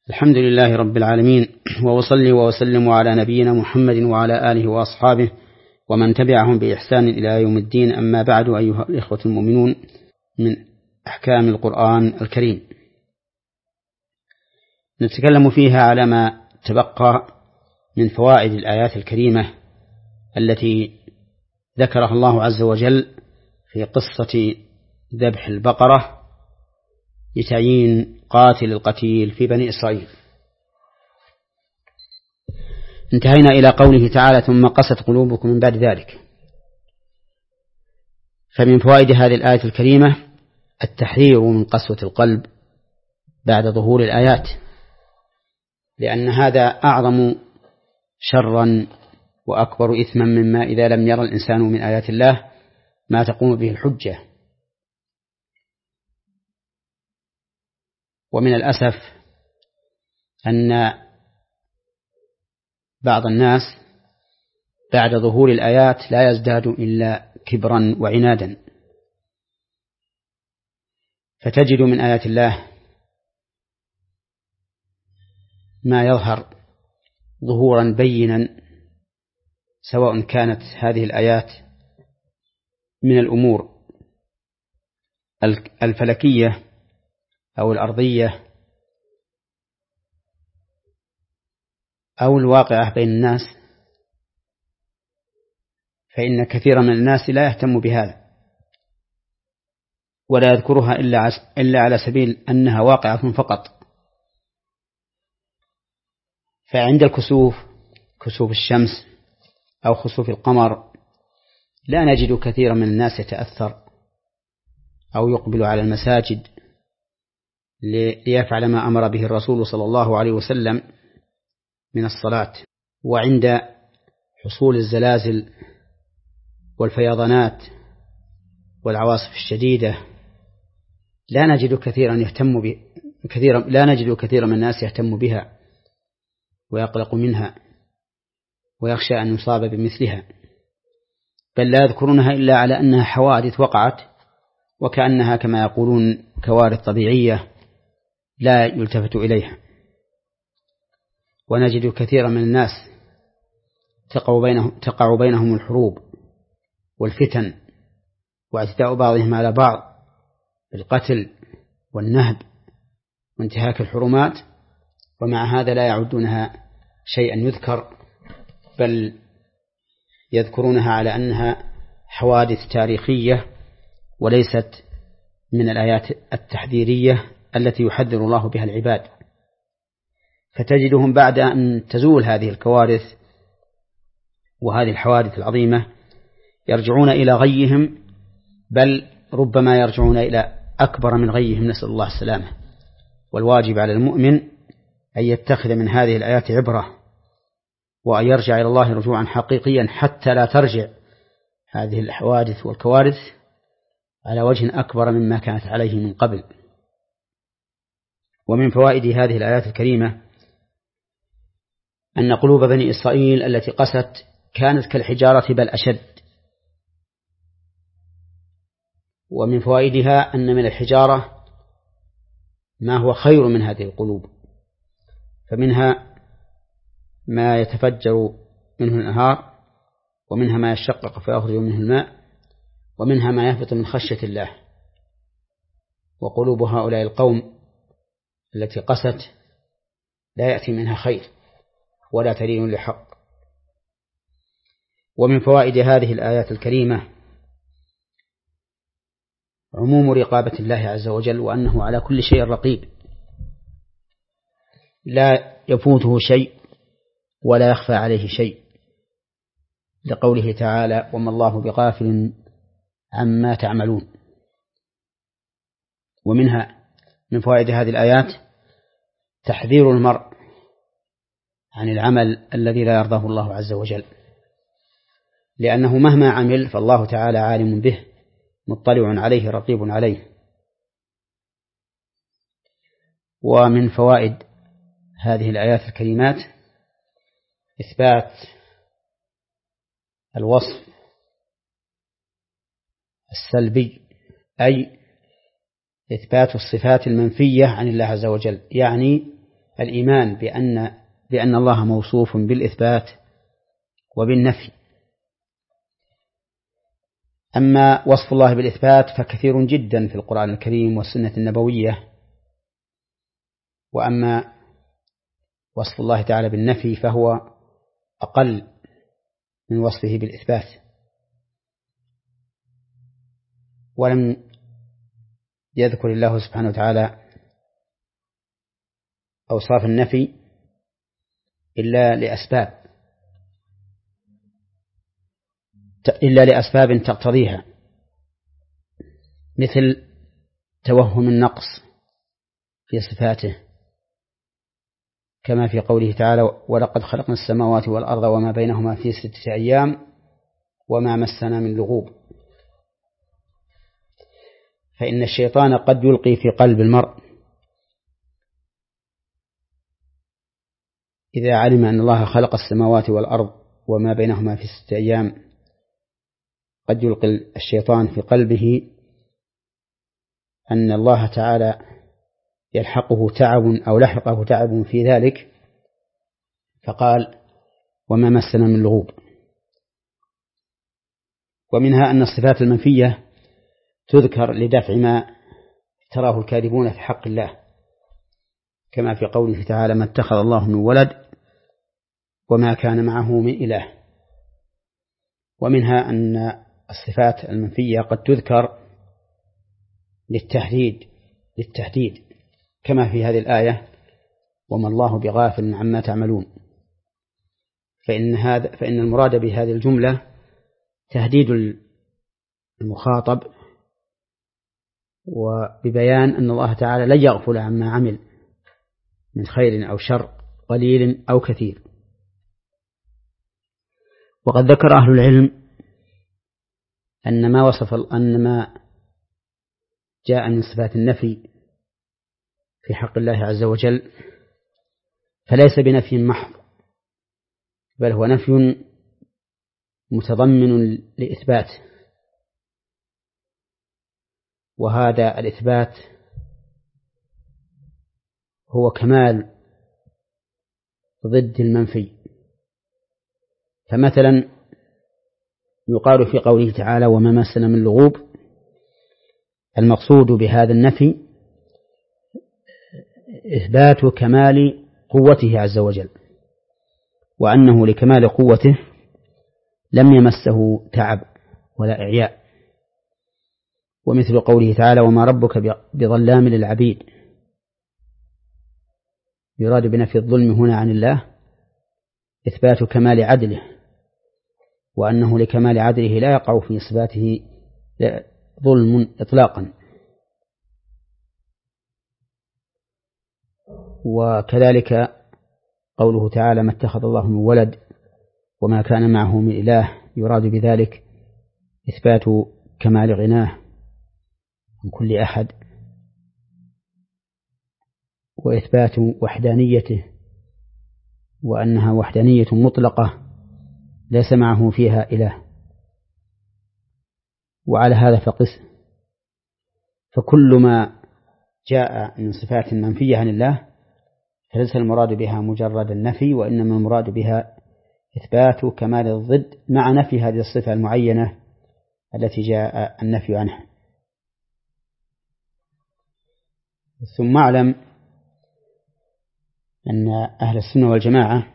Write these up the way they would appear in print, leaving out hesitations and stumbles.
الحمد لله رب العالمين، وأصلي وأسلم على نبينا محمد وعلى آله وأصحابه ومن تبعهم بإحسان إلى يوم الدين. أما بعد، أيها الإخوة المؤمنون، من أحكام القرآن الكريم نتكلم فيها على ما تبقى من فوائد الآيات الكريمة التي ذكرها الله عز وجل في قصة ذبح البقرة لتعيين قاتل القتيل في بني إسرائيل. انتهينا إلى قوله تعالى: ثم قست قلوبكم من بعد ذلك. فمن فوائد هذه الآية الكريمة التحذير من قسوة القلب بعد ظهور الآيات، لأن هذا أعظم شرا وأكبر إثما مما إذا لم يرى الإنسان من آيات الله ما تقوم به الحجة. ومن الأسف أن بعض الناس بعد ظهور الآيات لا يزداد إلا كبرا وعنادا، فتجد من آيات الله ما يظهر ظهورا بينا، سواء كانت هذه الآيات من الأمور الفلكية أو الأرضية أو الواقعة بين الناس، فإن كثيرا من الناس لا يهتم بهذا ولا يذكرها إلا على سبيل أنها واقعة فقط. فعند الكسوف، كسوف الشمس أو خسوف القمر، لا نجد كثيرا من الناس يتأثر أو يقبل على المساجد ليفعل ما أمر به الرسول صلى الله عليه وسلم من الصلاة. وعند حصول الزلازل والفيضانات والعواصف الشديدة لا نجد كثيرا من الناس يهتم بها ويقلق منها ويخشى أن يصاب بمثلها، بل لا يذكرونها إلا على أنها حوادث وقعت، وكأنها كما يقولون كوارث طبيعية لا يلتفت إليها. ونجد كثيرا من الناس تقع بينهم الحروب والفتن واعتداء بعضهم على بعض بالقتل والنهب وانتهاك الحرمات، ومع هذا لا يعدونها شيئا يذكر، بل يذكرونها على أنها حوادث تاريخية وليست من الآيات التحذيرية التي يحذر الله بها العباد. فتجدهم بعد أن تزول هذه الكوارث وهذه الحوادث العظيمة يرجعون إلى غيهم، بل ربما يرجعون إلى أكبر من غيهم، نسأل الله السلامة. والواجب على المؤمن أن يتخذ من هذه الآيات عبرة، وأن يرجع إلى الله رجوعا حقيقيا حتى لا ترجع هذه الحوادث والكوارث على وجه أكبر مما كانت عليه من قبل. ومن فوائد هذه الآيات الكريمة أن قلوب بني إسرائيل التي قست كانت كالحجارة بل أشد. ومن فوائدها أن من الحجارة ما هو خير من هذه القلوب، فمنها ما يتفجر منه الأنهار، ومنها ما يشقق فيخرج منه الماء، ومنها ما يهبط من خشية الله. وقلوب هؤلاء القوم التي قست لا يأتي منها خير ولا تلين لحق. ومن فوائد هذه الآيات الكريمة عموم رقابة الله عز وجل، وأنه على كل شيء رقيب، لا يفوته شيء ولا يخفى عليه شيء، لقوله تعالى: وما الله بغافل عما تعملون. ومنها من فوائد هذه الآيات تحذير المرء عن العمل الذي لا يرضاه الله عز وجل، لأنه مهما عمل فالله تعالى عالم به مطلع عليه رقيب عليه. ومن فوائد هذه الآيات الكريمات إثبات الوصف السلبي، أي إثبات الصفات المنفية عن الله عز وجل، يعني الإيمان بأن الله موصوف بالإثبات وبالنفي. أما وصف الله بالإثبات فكثير جدا في القرآن الكريم والسنة النبوية، وأما وصف الله تعالى بالنفي فهو أقل من وصفه بالإثبات. ولم يذكر الله سبحانه وتعالى أوصاف النفي إلا لأسباب تقتضيها، مثل توهم النقص في صفاته، كما في قوله تعالى: ولقد خلقنا السماوات والأرض وما بينهما في 6 أيام وما مسنا من لغوب. فإن الشيطان قد يلقي في قلب المرء إذا علم أن الله خلق السماوات والأرض وما بينهما في 6 أيام، قد يلقي الشيطان في قلبه أن الله تعالى يلحقه تعب أو لحقه تعب في ذلك، فقال: وما مسنا من لغوب. ومنها أن الصفات المنفية تذكر لدفع ما تراه الكاذبون في حق الله، كما في قوله تعالى: ما اتخذ الله من ولد وما كان معه من إله. ومنها أن الصفات المنفية قد تذكر للتهديد، كما في هذه الآية: وما الله بغافل عما تعملون. فإن المراد بهذه الجملة تهديد المخاطب، وببيان أن الله تعالى لن يغفل عما عمل من خير أو شر، قليل أو كثير. وقد ذكر أهل العلم أن ما جاء من صفات النفي في حق الله عز وجل فليس بنفي محض، بل هو نفي متضمن لإثبات، وهذا الإثبات هو كمال ضد المنفي. فمثلا يقال في قوله تعالى: وما مسنا من لغوب، المقصود بهذا النفي إثبات كمال قوته عز وجل، وأنه لكمال قوته لم يمسه تعب ولا إعياء. ومثل قوله تعالى: وما ربك بظلام للعبيد، يراد بنفي الظلم هنا عن الله إثبات كمال عدله، وأنه لكمال عدله لا يقع في صفاته ظلم إطلاقا. وكذلك قوله تعالى: ما اتخذ الله من ولد وما كان معه من إله، يراد بذلك إثبات كمال غناه من كل أحد، وإثبات وحدانيته، وأنها وحدانية مطلقة ليس معه فيها إله. وعلى هذا فقس، فكل ما جاء من صفات منفية عن الله فليس المراد بها مجرد النفي، وإنما المراد بها إثبات كمال الضد مع نفي هذه الصفة المعينة التي جاء النفي عنها. ثم اعلم أن أهل السنة والجماعة،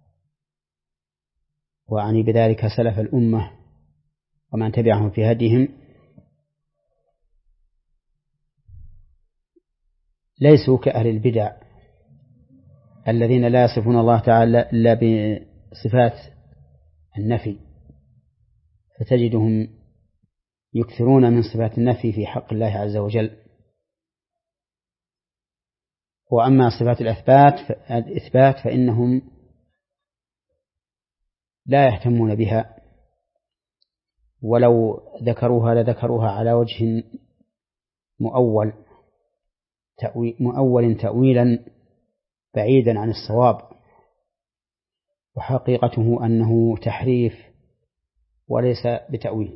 وأعني بذلك سلف الأمة ومن تبعهم في هديهم، ليسوا كأهل البدع الذين لا يصفون الله تعالى إلا بصفات النفي، فتجدهم يكثرون من صفات النفي في حق الله عز وجل. وأما صفات الإثبات فإنهم لا يهتمون بها، ولو ذكروها لذكروها على وجه مؤول تأويلا بعيدا عن الصواب، وحقيقته أنه تحريف وليس بتأويل.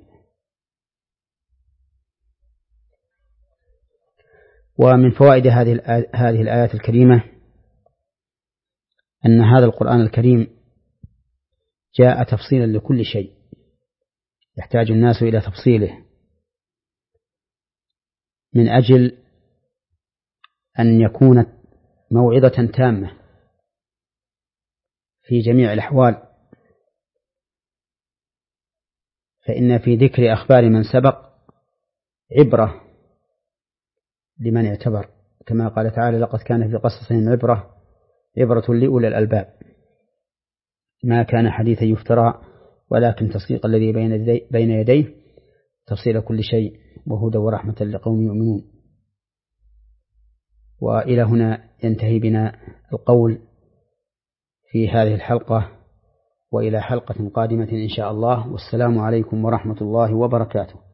ومن فوائد هذه الآيات الكريمة أن هذا القرآن الكريم جاء تفصيلا لكل شيء يحتاج الناس إلى تفصيله، من أجل أن يكون موعظة تامة في جميع الأحوال. فإن في ذكر أخبار من سبق عبرة لمن اعتبر، كما قال تعالى: لقد كان في قصصهم عبرة لأولي الألباب، ما كان حديثا يفترى ولكن تصديق الذي بين يديه تفصيل كل شيء وهدى ورحمة لقوم يؤمنون. وإلى هنا ينتهي بنا القول في هذه الحلقة، وإلى حلقة قادمة إن شاء الله، والسلام عليكم ورحمة الله وبركاته.